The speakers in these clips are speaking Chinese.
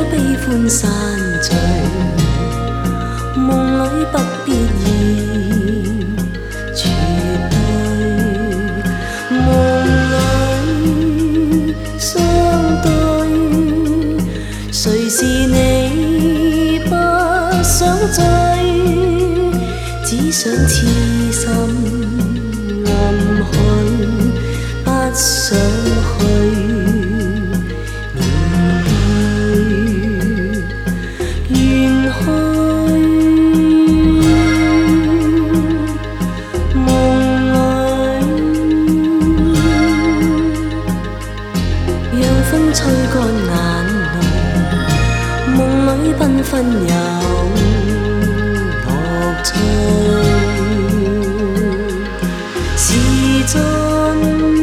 多悲歡散聚，夢裏不必言絕對，夢裏相對，誰是你不想追，只想痴心暗許，不想去。吹乾眼淚，夢裏繽紛有樂趣。是進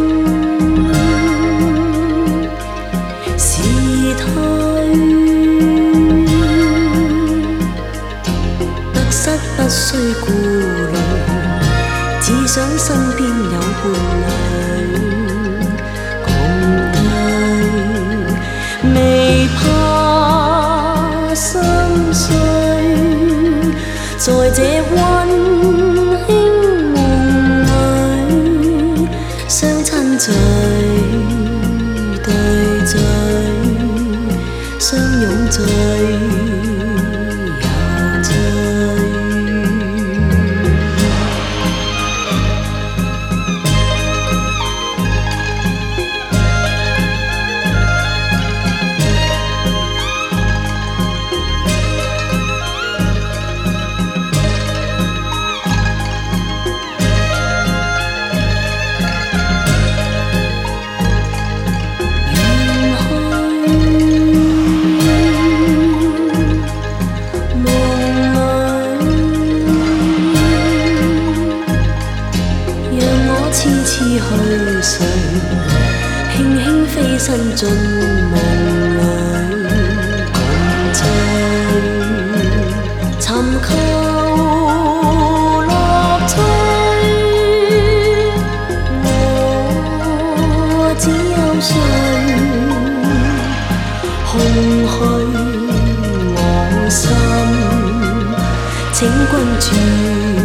是退，得失不需顧慮，只想身邊有伴侶。未怕心碎，在這溫馨夢裏，相親嘴對嘴，相擁醉又醉。痴痴去睡，輕輕飛身進夢裏共醉，尋求樂趣。我只有睡，空虛我心，請君注